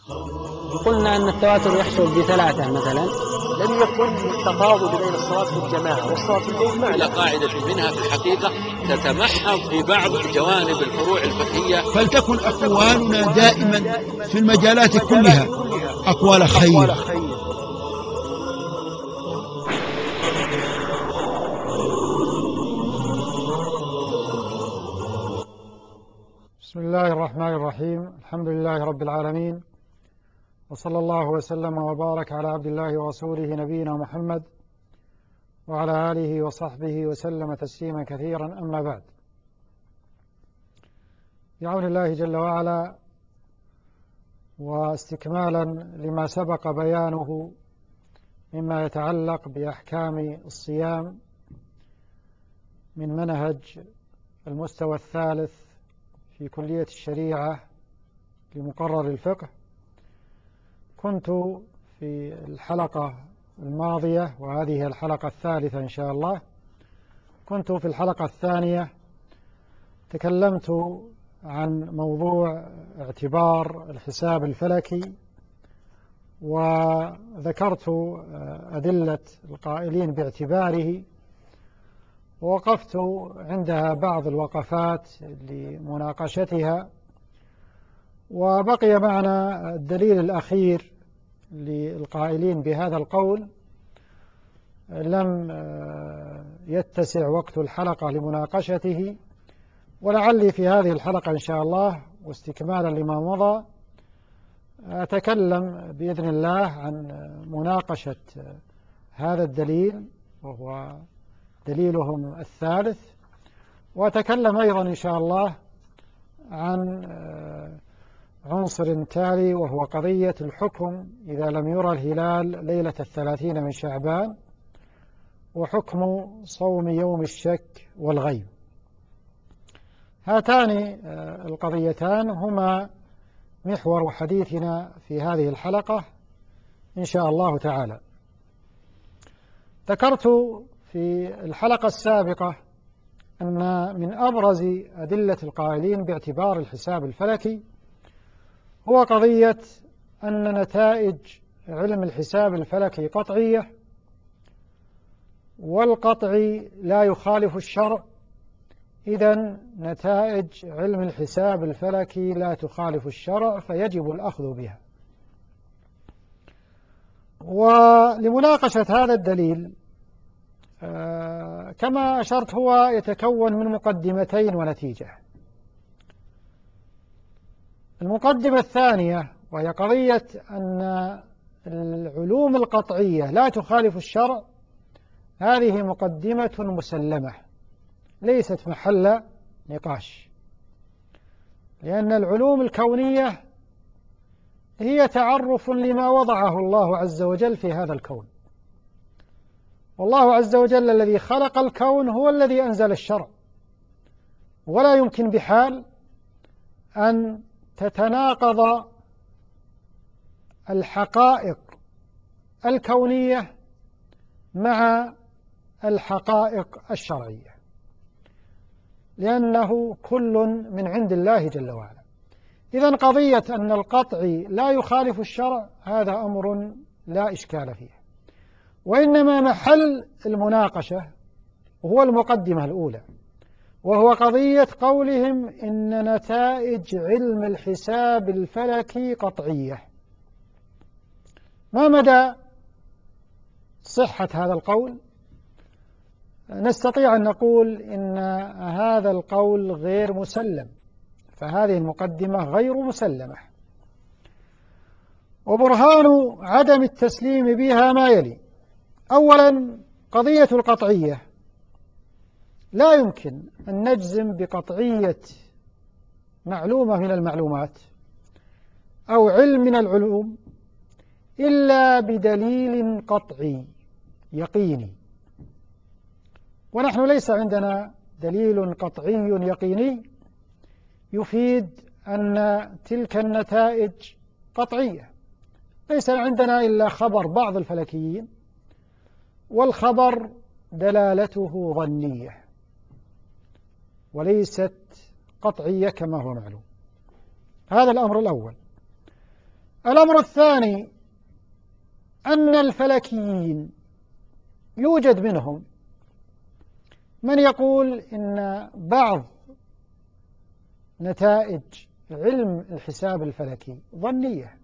قلنا أن التواتر يحصل بثلاثة مثلا. لم يكن التفاضل بين الصلاة في الجماعة والصلاة في البيت على قاعدة منها في الحقيقة تتمحض في بعض جوانب الفروع الفقهية. فلتكن أقوالنا دائما في المجالات كلها أقوال خير. بسم الله الرحمن الرحيم. الحمد لله رب العالمين، وصلى الله وسلم وبارك على عبد الله ورسوله نبينا محمد وعلى آله وصحبه وسلم تسليما كثيرا. أما بعد، بعون الله جل وعلا واستكمالا لما سبق بيانه مما يتعلق بأحكام الصيام من منهج المستوى الثالث في كلية الشريعة لمقرر الفقه، كنت في الحلقة الماضية، وهذه الحلقة الثالثة إن شاء الله، كنت في الحلقة الثانية تكلمت عن موضوع اعتبار الحساب الفلكي، وذكرت أدلة القائلين باعتباره، ووقفت عندها بعض الوقفات لمناقشتها. وبقي معنا الدليل الأخير للقائلين بهذا القول، لم يتسع وقت الحلقة لمناقشته، ولعلي في هذه الحلقة إن شاء الله واستكمالا لما مضى أتكلم بإذن الله عن مناقشة هذا الدليل، وهو دليلهم الثالث، وأتكلم أيضا إن شاء الله عن عنصر تالي، وهو قضية الحكم إذا لم يرى الهلال ليلة 30 من شعبان، وحكم صوم يوم الشك والغيب. هاتان القضيتان هما محور حديثنا في هذه الحلقة إن شاء الله تعالى. ذكرت في الحلقة السابقة أن من أبرز أدلة القائلين باعتبار الحساب الفلكي هو قضية أن نتائج علم الحساب الفلكي قطعية، والقطعي لا يخالف الشرع، إذن نتائج علم الحساب الفلكي لا تخالف الشرع فيجب الأخذ بها. ولمناقشة هذا الدليل كما أشرت هو يتكون من مقدمتين ونتيجة. المقدمة الثانية وهي قضية أن العلوم القطعية لا تخالف الشرع، هذه مقدمة مسلمة ليست محل نقاش، لأن العلوم الكونية هي تعرف لما وضعه الله عز وجل في هذا الكون، والله عز وجل الذي خلق الكون هو الذي أنزل الشرع، ولا يمكن بحال أن تتناقض الحقائق الكونية مع الحقائق الشرعية، لأنه كل من عند الله جل وعلا. إذن قضية أن القطعي لا يخالف الشرع هذا أمر لا إشكال فيه، وإنما محل المناقشة هو المقدمة الأولى، وهو قضية قولهم إن نتائج علم الحساب الفلكي قطعية. ما مدى صحة هذا القول؟ نستطيع أن نقول إن هذا القول غير مسلم، فهذه المقدمة غير مسلمة. وبرهان عدم التسليم بها ما يلي: أولا، قضية القطعية لا يمكن أن نجزم بقطعية معلومة من المعلومات أو علم من العلوم إلا بدليل قطعي يقيني، ونحن ليس عندنا دليل قطعي يقيني يفيد أن تلك النتائج قطعية. ليس عندنا إلا خبر بعض الفلكيين، والخبر دلالته ظنية وليست قطعية كما هو معلوم. هذا الأمر الأول. الأمر الثاني أن الفلكيين يوجد منهم من يقول إن بعض نتائج علم الحساب الفلكي ظنية،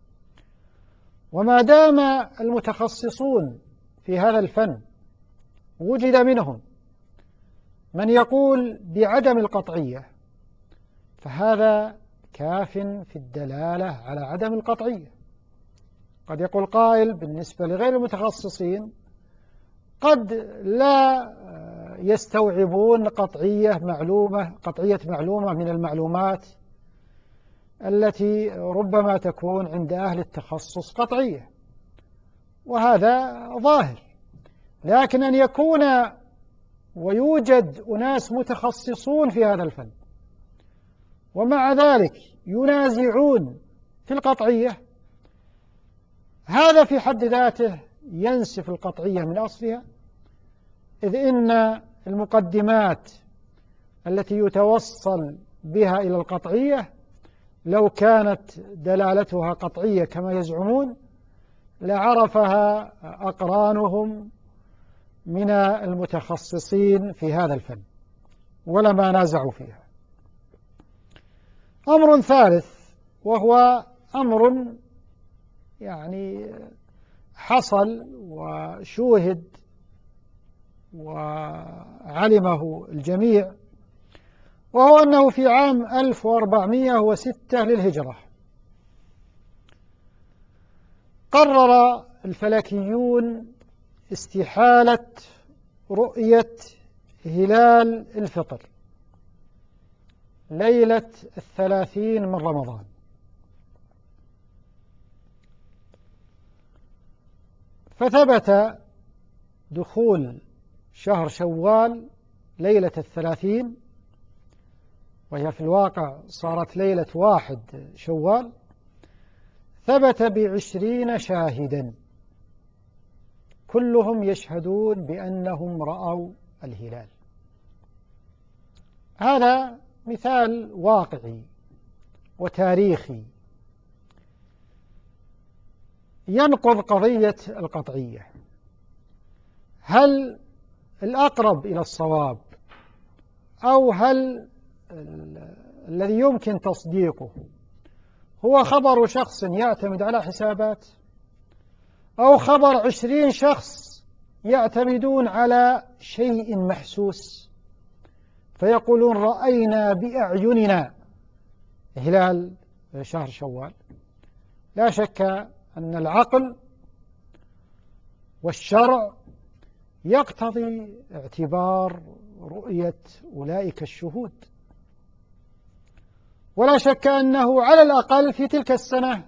وما دام المتخصصون في هذا الفن وجد منهم من يقول بعدم القطعية، فهذا كاف في الدلالة على عدم القطعية. قد يقول قائل بالنسبة لغير المتخصصين قد لا يستوعبون قطعية معلومة من المعلومات التي ربما تكون عند أهل التخصص قطعية، وهذا ظاهر. لكن أن يكون ويوجد أناس متخصصون في هذا الفن ومع ذلك ينازعون في القطعية، هذا في حد ذاته ينسف القطعية من أصلها، إذ إن المقدمات التي يتوصل بها إلى القطعية لو كانت دلالتها قطعية كما يزعمون لعرفها أقرانهم من المتخصصين في هذا الفن ولما نازعوا فيها. أمر ثالث، وهو أمر يعني حصل وشوهد وعلمه الجميع، وهو أنه في عام 1406 للهجرة قرر الفلكيون استحالة رؤية هلال الفطر ليلة 30 من رمضان، فثبت دخول شهر شوال ليلة 30، وهي في الواقع صارت ليلة 1 شوال، ثبت ب20 شاهدا كلهم يشهدون بأنهم رأوا الهلال. هذا مثال واقعي وتاريخي ينقض قضية القطعية. هل الأقرب إلى الصواب أو هل الذي يمكن تصديقه هو خبر شخص يعتمد على حسابات، أو خبر 20 شخص يعتمدون على شيء محسوس فيقولون رأينا بأعيننا هلال شهر شوال؟ لا شك أن العقل والشرع يقتضي اعتبار رؤية أولئك الشهود، ولا شك أنه على الأقل في تلك السنة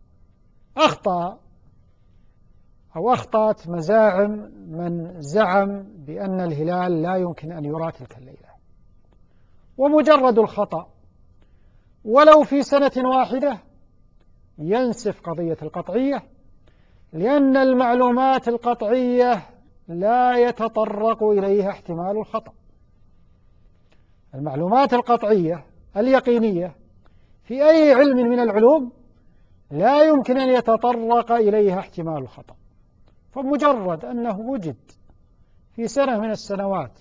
أخطأت مزاعم من زعم بأن الهلال لا يمكن أن يرى تلك الليلة، ومجرد الخطأ ولو في سنة واحدة ينسف قضية القطعية، لأن المعلومات القطعية لا يتطرق إليها احتمال الخطأ. المعلومات القطعية اليقينية في أي علم من العلوم لا يمكن أن يتطرق إليها احتمال الخطأ، فمجرد أنه وجد في سنة من السنوات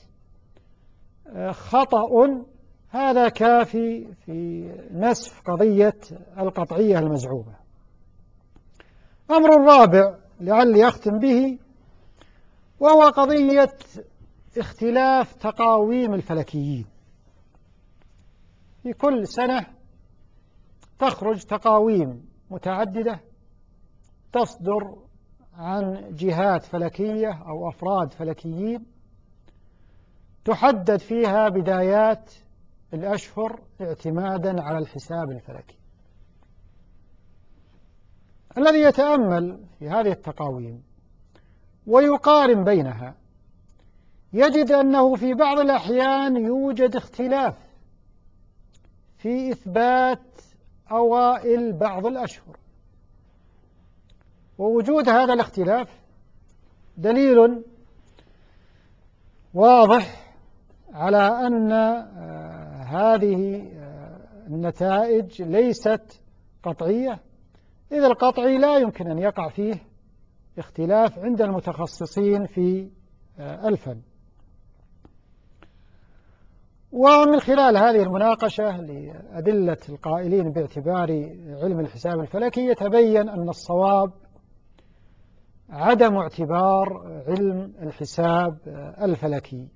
خطأ هذا كافي في نسف قضية القطعية المزعومة. أمر رابع لعلي أختم به، وهو قضية اختلاف تقاويم الفلكيين. في كل سنة تخرج تقاويم متعددة تصدر عن جهات فلكية أو أفراد فلكيين تحدد فيها بدايات الأشهر اعتمادا على الحساب الفلكي. الذي يتأمل في هذه التقاويم ويقارن بينها يجد أنه في بعض الأحيان يوجد اختلاف في إثبات أوائل بعض الأشهر، ووجود هذا الاختلاف دليل واضح على أن هذه النتائج ليست قطعية، إذ القطعي لا يمكن أن يقع فيه اختلاف عند المتخصصين في الفن. ومن خلال هذه المناقشة لأدلة القائلين باعتبار علم الحساب الفلكي يتبين أن الصواب عدم اعتبار علم الحساب الفلكي.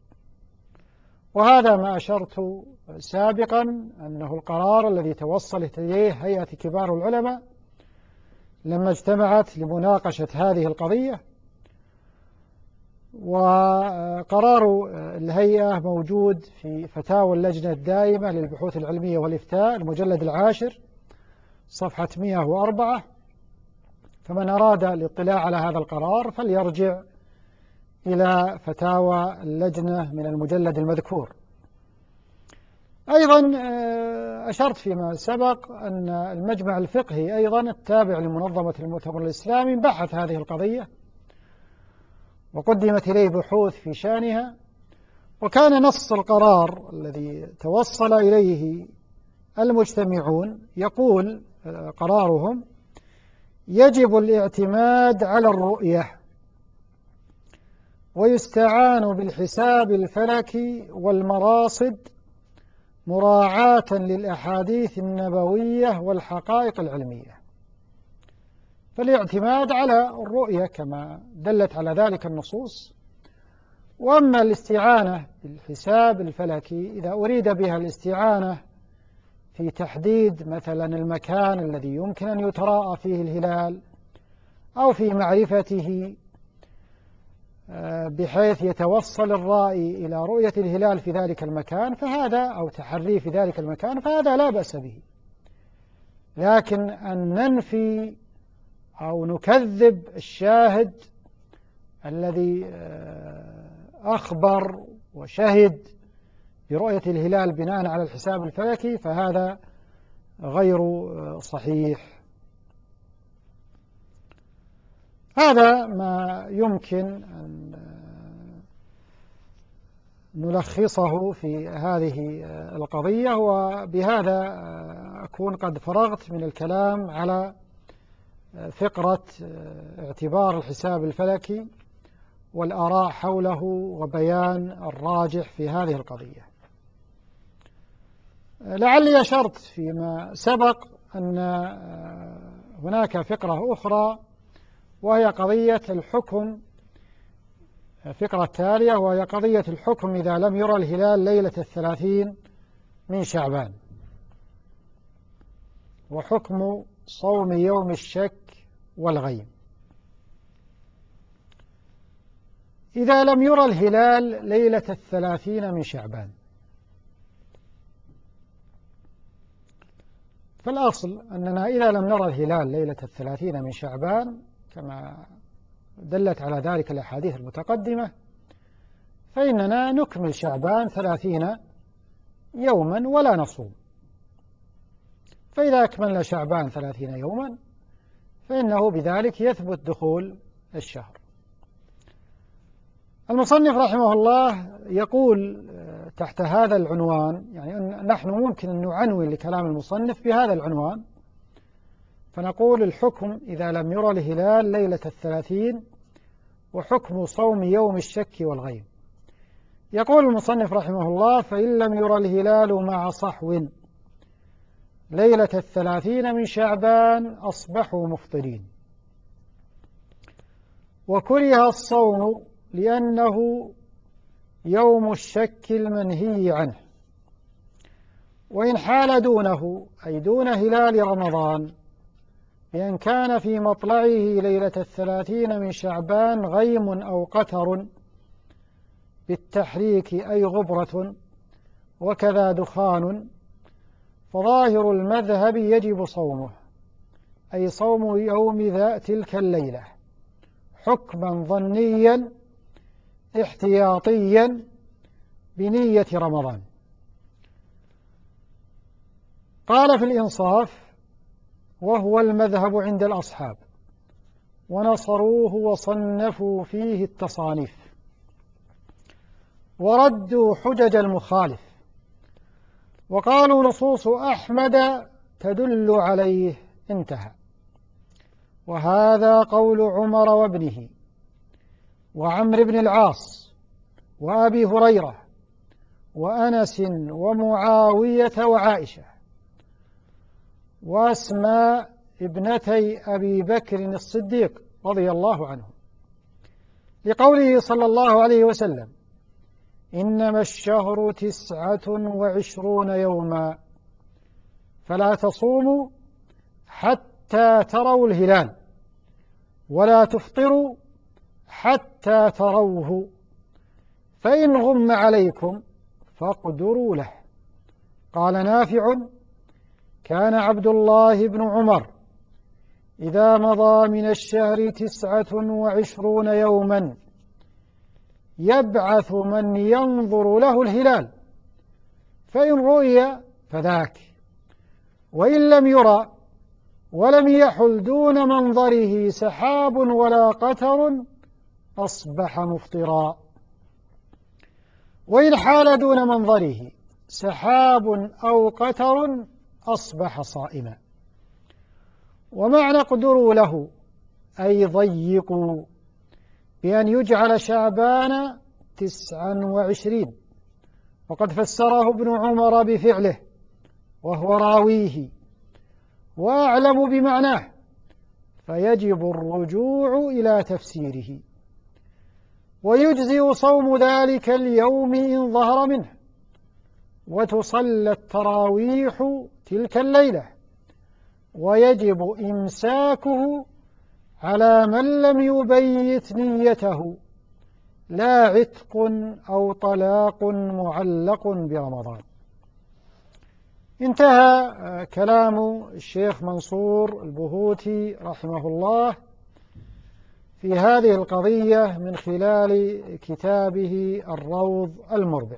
وهذا ما أشرت سابقا أنه القرار الذي توصلت إليه هيئة كبار العلماء لما اجتمعت لمناقشة هذه القضية، وقرار الهيئة موجود في فتاوى اللجنة الدائمة للبحوث العلمية والإفتاء المجلد 10 صفحة 104. فمن أراد الاطلاع على هذا القرار فليرجع إلى فتاوى اللجنة من المجلد المذكور. أيضا أشرت فيما سبق أن المجمع الفقهي أيضا التابع لمنظمة المؤتمر الإسلامي بحث هذه القضية وقدمت إليه بحوث في شأنها، وكان نص القرار الذي توصل إليه المجتمعون يقول قرارهم: يجب الاعتماد على الرؤية ويستعان بالحساب الفلكي والمراصد مراعاة للأحاديث النبوية والحقائق العلمية. فالاعتماد على الرؤية كما دلت على ذلك النصوص. وأما الاستعانة بالحساب الفلكي إذا أريد بها الاستعانة في تحديد مثلا المكان الذي يمكن أن يتراءى فيه الهلال أو في معرفته بحيث يتوصل الرائي إلى رؤية الهلال في ذلك المكان فهذا، أو تحريه في ذلك المكان، فهذا لا بأس به. لكن أن ننفي أو نكذب الشاهد الذي أخبر وشهد برؤية الهلال بناء على الحساب الفلكي فهذا غير صحيح. هذا ما يمكن أن نلخصه في هذه القضية، وبهذا أكون قد فرغت من الكلام على فقرة اعتبار الحساب الفلكي والآراء حوله وبيان الراجح في هذه القضية. لعلي أشرت فيما سبق أن هناك فقرة أخرى وهي قضية الحكم، الفقرة التالية وهي قضية الحكم إذا لم يرى الهلال ليلة 30 من شعبان، وحكم صوم يوم الشك والغيم. إذا لم يرى الهلال ليلة 30 من شعبان فالأصل أننا إذا لم نرى الهلال ليلة 30 من شعبان كما دلت على ذلك الأحاديث المتقدمة فإننا نكمل شعبان 30 يوما ولا نصوم. فإذا أكملنا شعبان 30 يوما فإنه بذلك يثبت دخول الشهر. المصنف رحمه الله يقول تحت هذا العنوان، يعني نحن ممكن أن نعنون لكلام المصنف بهذا العنوان، فنقول الحكم إذا لم يرى الهلال ليلة 30 وحكم صوم يوم الشك والغيم. يقول المصنف رحمه الله: فإن لم يرى الهلال مع صحو ليلة 30 من شعبان أصبحوا مفطرين، وكره الصوم لأنه يوم الشك المنهي عنه، وإن حال دونه أي دون هلال رمضان بأن كان في مطلعه ليلة 30 من شعبان غيم أو قتر بالتحريك أي غبرة وكذا دخان، فظاهر المذهب يجب صومه، أي صوم يوم تلك الليلة حكما ظنيا احتياطيا بنية رمضان. قال في الإنصاف: وهو المذهب عند الأصحاب، ونصروه وصنفوا فيه التصانيف وردوا حجج المخالف، وقالوا نصوص أحمد تدل عليه. انتهى. وهذا قول عمر وابنه وعمرو بن العاص وأبي هريرة وأنس ومعاوية وعائشة وأسماء ابنتي أبي بكر الصديق رضي الله عنهم، لقوله صلى الله عليه وسلم: إنما الشهر 29 يوما فلا تصوموا حتى تروا الهلال ولا تفطروا حتى تروه، فإن غم عليكم فاقدروا له. قال نافع: كان عبد الله بن عمر إذا مضى من الشهر 29 يوما يبعث من ينظر له الهلال، فإن رؤي فذاك، وإن لم يرى ولم يحل دون منظره سحاب ولا قتر أصبح مفطرا، وإن حال دون منظره سحاب أو قتر أصبح صائما. ومعنى اقدروا له أي ضيقوا، بأن يجعل شعبان 29، وقد فسره ابن عمر بفعله وهو راويه وأعلم بمعناه، فيجب الرجوع إلى تفسيره. ويجزئ صوم ذلك اليوم إن ظهر منه، وتصلى التراويح تلك الليلة، ويجب إمساكه على من لم يبيت نيته، لا عتق أو طلاق معلق برمضان. انتهى كلام الشيخ منصور البهوتي رحمه الله في هذه القضية من خلال كتابه الروض المربع.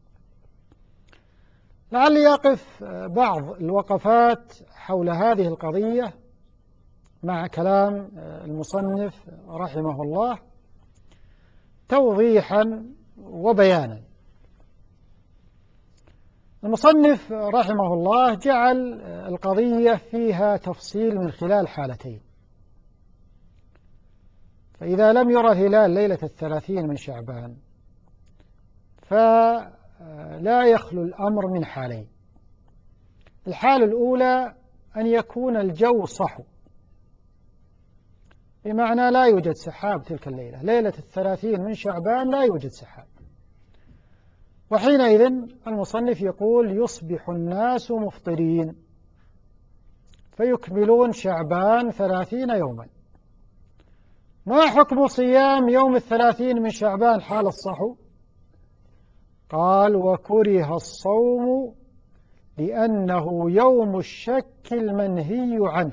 لعلي أقف بعض الوقفات حول هذه القضية مع كلام المصنف رحمه الله توضيحا وبيانا. المصنف رحمه الله جعل القضية فيها تفصيل من خلال حالتين: فإذا لم يرى الهلال ليلة 30 من شعبان فلا يخلو الأمر من حالين. الحالة الأولى أن يكون الجو صحو، بمعنى لا يوجد سحاب تلك الليلة، ليلة 30 من شعبان لا يوجد سحاب، وحينئذ المصنف يقول يصبح الناس مفطرين فيكملون شعبان 30 يوما. ما حكم صيام يوم 30 من شعبان حال الصحو؟ قال: وكره الصوم لأنه يوم الشك المنهي عنه.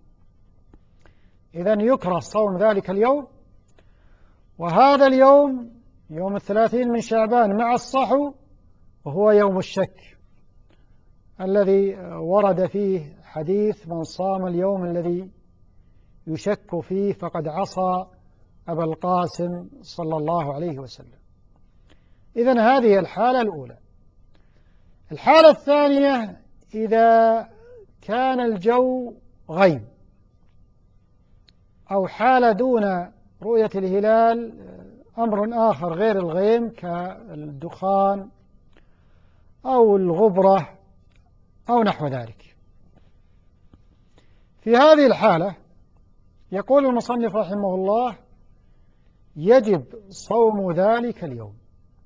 إذن يكره صوم ذلك اليوم، وهذا اليوم يوم 30 من شعبان مع الصحو وهو يوم الشك الذي ورد فيه حديث: من صام اليوم الذي يشك فيه فقد عصى أبا القاسم صلى الله عليه وسلم. إذن هذه الحالة الأولى. الحالة الثانية: إذا كان الجو غيم أو حال دون رؤية الهلال أمر آخر غير الغيم كالدخان أو الغبرة أو نحو ذلك. في هذه الحالة يقول المصنف رحمه الله: يجب صوم ذلك اليوم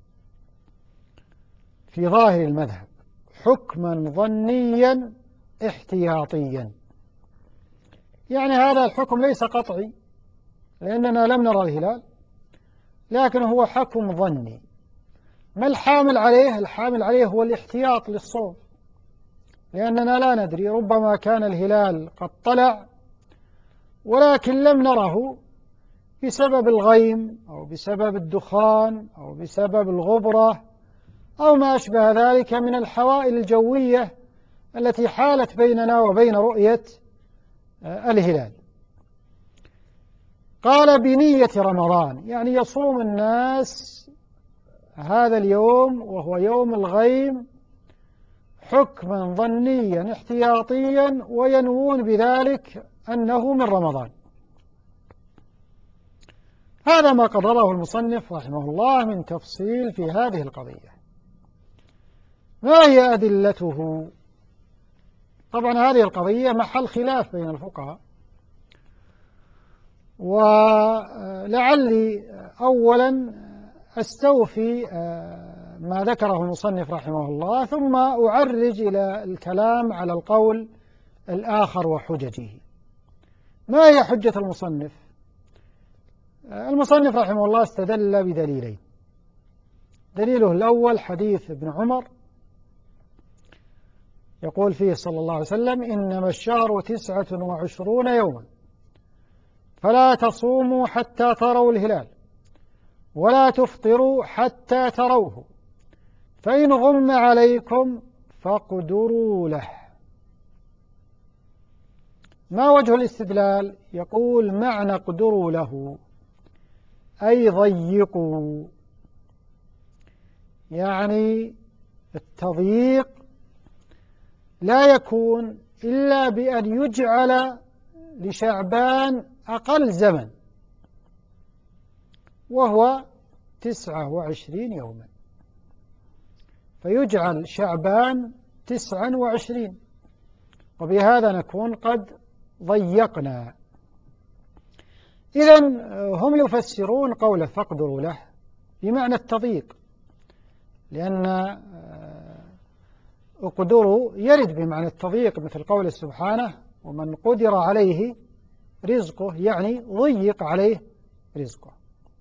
في ظاهر المذهب حكما ظنيا احتياطيا. يعني هذا الحكم ليس قطعي لأننا لم نرى الهلال، لكن هو حكم ظني. ما الحامل عليه؟ الحامل عليه هو الاحتياط للصوم، لأننا لا ندري، ربما كان الهلال قد طلع ولكن لم نره بسبب الغيم أو بسبب الدخان أو بسبب الغبرة أو ما أشبه ذلك من الحوائل الجوية التي حالت بيننا وبين رؤية الهلال. قال: بنية رمضان، يعني يصوم الناس هذا اليوم وهو يوم الغيم حكما ظنيا احتياطيا، وينوون بذلك أنه من رمضان. هذا ما قرره المصنف رحمه الله من تفصيل في هذه القضية. ما هي أدلته؟ طبعا هذه القضية محل خلاف بين الفقهاء، ولعلي أولا أستوفي ما ذكره المصنف رحمه الله، ثم أعرج إلى الكلام على القول الآخر وحججه. ما هي حجة المصنف؟ المصنف رحمه الله استدل بدليلين. دليله الأول حديث ابن عمر يقول فيه صلى الله عليه وسلم: إنما الشهر 29 يوما فلا تصوموا حتى تروا الهلال ولا تفطروا حتى تروه، فإن غم عليكم فاقدروا له. ما وجه الاستدلال؟ يقول: معنى اقدروا له أي ضيقوا، يعني التضييق لا يكون إلا بأن يجعل لشعبان أقل زمن، وهو 29 يوما، فيجعل شعبان 29، وبهذا نكون قد ضيقنا. إذن هم يفسرون قوله فاقدروا له بمعنى التضييق، لأن اقدروا يرد بمعنى التضييق، مثل قوله سبحانه: ومن قدر عليه رزقه، يعني ضيق عليه رزقه.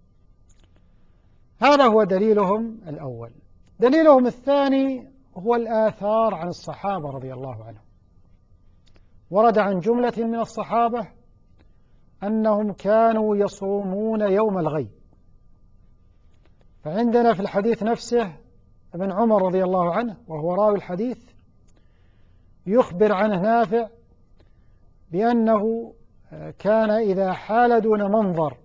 هذا هو دليلهم الأول. دليلهم الثاني هو الآثار عن الصحابة رضي الله عنهم. ورد عن جملة من الصحابة أنهم كانوا يصومون يوم الغيب. فعندنا في الحديث نفسه ابن عمر رضي الله عنه وهو راوي الحديث يخبر عنه نافع بأنه كان إذا حال دون منظر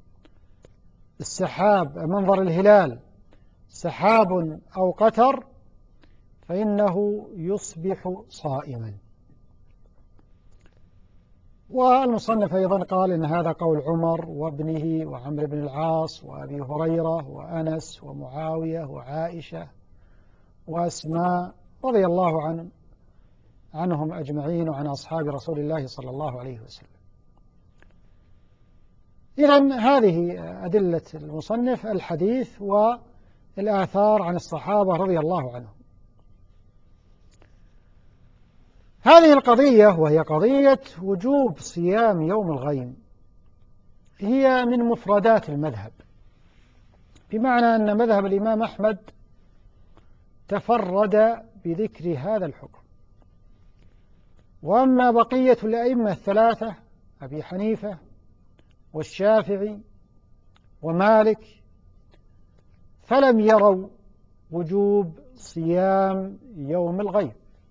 السحاب، منظر الهلال، سحاب أو قتر، فإنه يصبح صائما. والمصنف أيضا قال إن هذا قول عمر وابنه وعمرو بن العاص وأبي هريرة وأنس ومعاوية وعائشة وأسماء رضي الله عنهم أجمعين وعن أصحاب رسول الله صلى الله عليه وسلم. إذن هذه أدلة المصنف: الحديث والآثار عن الصحابة رضي الله عنهم. هذه القضية، وهي قضية وجوب صيام يوم الغيم، هي من مفردات المذهب، بمعنى أن مذهب الإمام أحمد تفرد بذكر هذا الحكم. وأما بقية الأئمة الثلاثة أبي حنيفة والشافعي ومالك فلم يروا وجوب صيام يوم الغيب.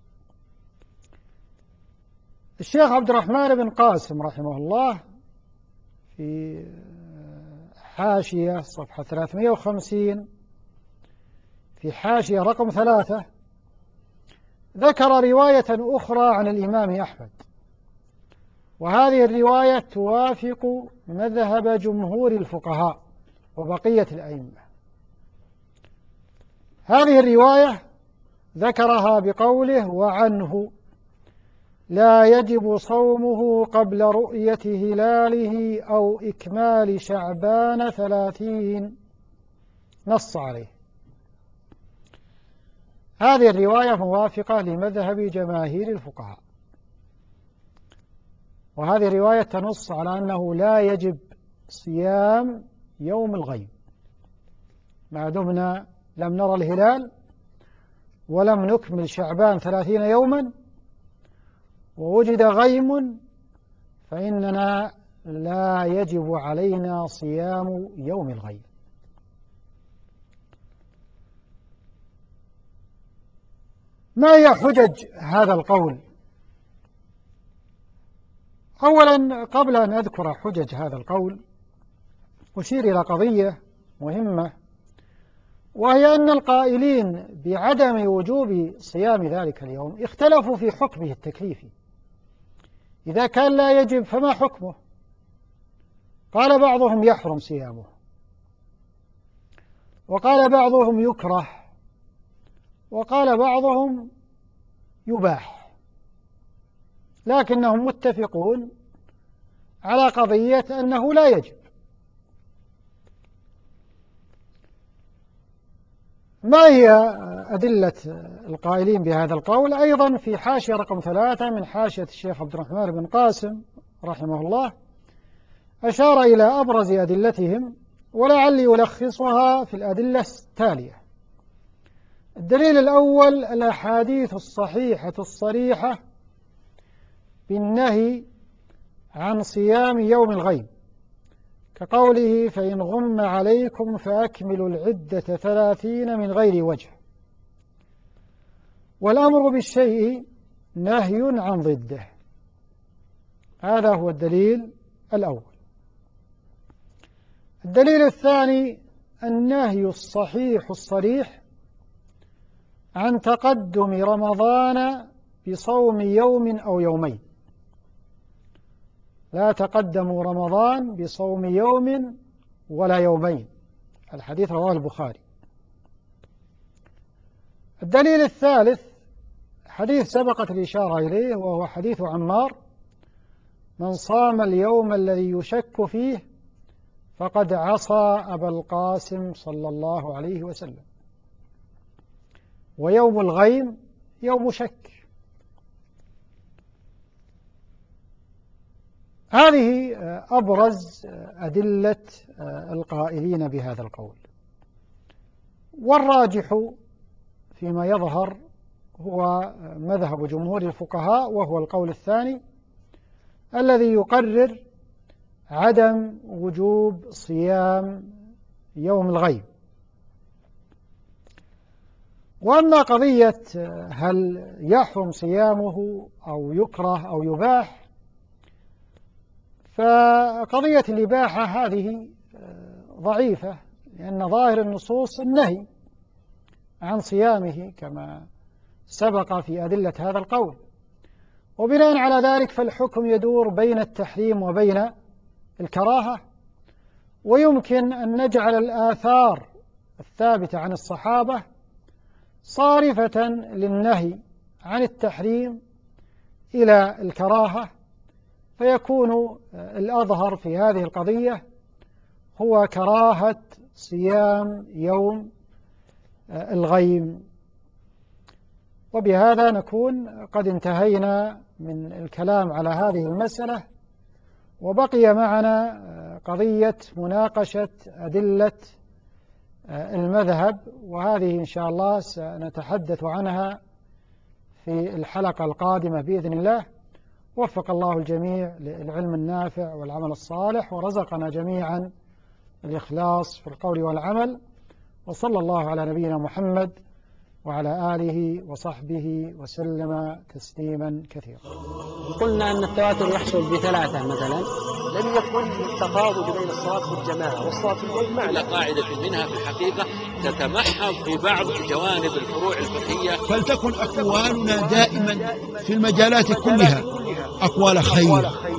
الشيخ عبد الرحمن بن قاسم رحمه الله في حاشية صفحة 350 في حاشية رقم 3 ذكر رواية أخرى عن الإمام أحمد، وهذه الرواية توافق مذهب جمهور الفقهاء وبقية الأئمة. هذه الرواية ذكرها بقوله: وعنه لا يجب صومه قبل رؤية هلاله أو إكمال شعبان 30، نص عليه. هذه الرواية موافقة لمذهب جماهير الفقهاء، وهذه الرواية تنص على أنه لا يجب صيام يوم الغيب ما دمنا لم نرى الهلال ولم نكمل شعبان 30 يوما ووجد غيم، فإننا لا يجب علينا صيام يوم الغيب. ما هي حجج هذا القول؟ أولا، قبل أن أذكر حجج هذا القول أشير إلى قضية مهمة، وهي أن القائلين بعدم وجوب صيام ذلك اليوم اختلفوا في حكمه التكليفي. إذا كان لا يجب فما حكمه؟ قال بعضهم يحرم صيامه، وقال بعضهم يكره، وقال بعضهم يباح، لكنهم متفقون على قضية أنه لا يجب. ما هي أدلة القائلين بهذا القول؟ أيضا في حاشية رقم 3 من حاشية الشيخ عبد الرحمن بن قاسم رحمه الله أشار إلى أبرز أدلتهم، ولعلي ألخصها في الأدلة التالية. الدليل الأول الأحاديث الصحيحة الصريحة بالنهي عن صيام يوم الغيب، كقوله فإن غم عليكم فأكملوا العدة 30 من غير وجه. والأمر بالشيء نهي عن ضده. هذا هو الدليل الأول. الدليل الثاني النهي الصحيح الصريح عن تقدم رمضان بصوم يوم أو يومين. لا تقدموا رمضان بصوم يوم ولا يومين. الحديث رواه البخاري. الدليل الثالث حديث سبقت الإشارة إليه، وهو حديث عمار: من صام اليوم الذي يشك فيه فقد عصى أبا القاسم صلى الله عليه وسلم. ويوم الغيم يوم شك. هذه أبرز أدلة القائلين بهذا القول. والراجح فيما يظهر هو مذهب جمهور الفقهاء، وهو القول الثاني الذي يقرر عدم وجوب صيام يوم الغيب. وأما قضية هل يحرم صيامه أو يكره أو يباح، فقضية الإباحة هذه ضعيفة، لأن ظاهر النصوص النهي عن صيامه كما سبق في أدلة هذا القول. وبناء على ذلك فالحكم يدور بين التحريم وبين الكراهة. ويمكن أن نجعل الآثار الثابتة عن الصحابة صارفة للنهي عن التحريم إلى الكراهة، فيكون الأظهر في هذه القضية هو كراهة صيام يوم الغيم. وبهذا نكون قد انتهينا من الكلام على هذه المسألة، وبقي معنا قضية مناقشة أدلة المذهب، وهذه إن شاء الله سنتحدث عنها في الحلقة القادمة بإذن الله. وفق الله الجميع للعلم النافع والعمل الصالح، ورزقنا جميعا الإخلاص في القول والعمل. وصلى الله على نبينا محمد وعلى آله وصحبه وسلم تسليما كثيرا. قلنا أن التواتر يحصل ب3 مثلا. لم يكن التفاضل بين الصلاة والجماعة والصلاة في البيت على قاعدة منها في الحقيقة تتمحض في بعض جوانب الفروع الفقهية. فلتكن أقوالنا دائما في المجالات كلها أقوال خير